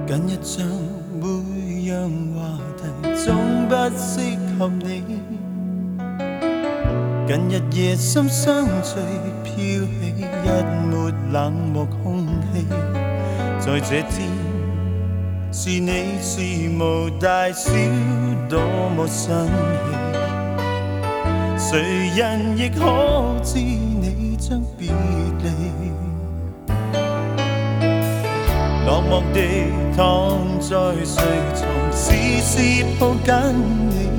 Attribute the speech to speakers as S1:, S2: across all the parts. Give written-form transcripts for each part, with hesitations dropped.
S1: 近日像每样话题总不适合你，近日夜深相聚，飘起一抹冷漠空气。在这天，是你是无大小，多么生气，谁人亦可知你将别离。落寞地躺在睡床，时时抱紧你，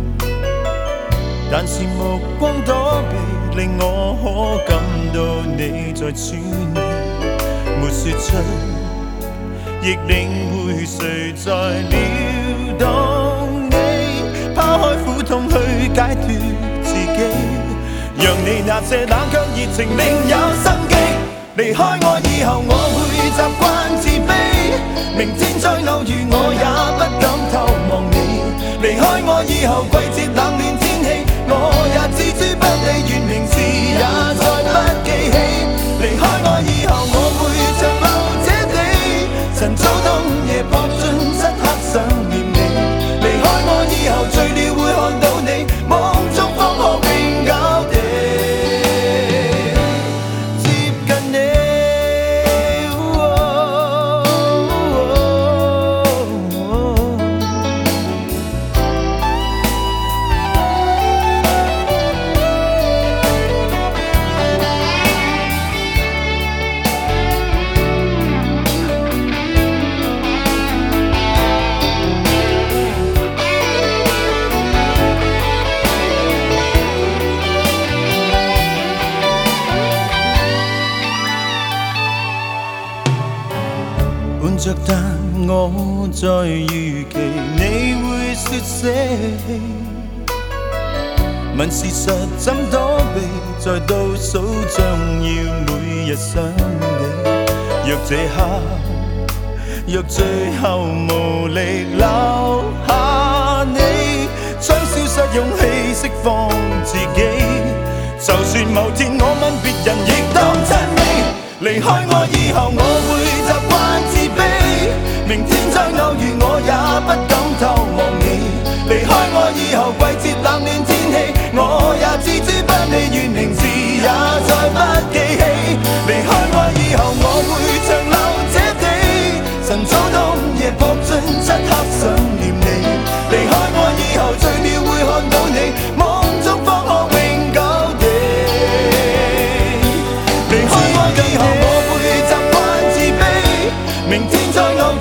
S1: 但是目光躲避，令我可感到你在喘气，没说出，亦领會誰在撩動你，拋開苦痛去解脱自己，讓你那些冷卻熱情另有生機。離開我以後，我會習慣自卑，明天再偶遇我也不敢透望你。離開我以後，季節冷暖天氣，我也置諸不理，願明示也再不記起。離開我以後，我會像流這地，晨早冬夜撲進漆黑想念你。離開我以後，醉了會看到你，夢中方可永久地接近你。伴着但我在預期你會說捨棄，問事實怎躲避，在倒數將要每日想你。若這刻，若最後無力留下你，將消失勇氣釋放自己，就算某天我吻別人，亦當真你。離開我以後，我會習慣自卑，明天再偶遇我也不敢透望你。離開我以後，季節冷暖天氣，我也置諸不理，願明示也再不記起。離開我以後，我會像流這地，晨早冬夜撲進漆黑想念你。離開我以後，醉了會看到你，夢中方可永久地。離開我以後，我會習慣自卑，明天再偶遇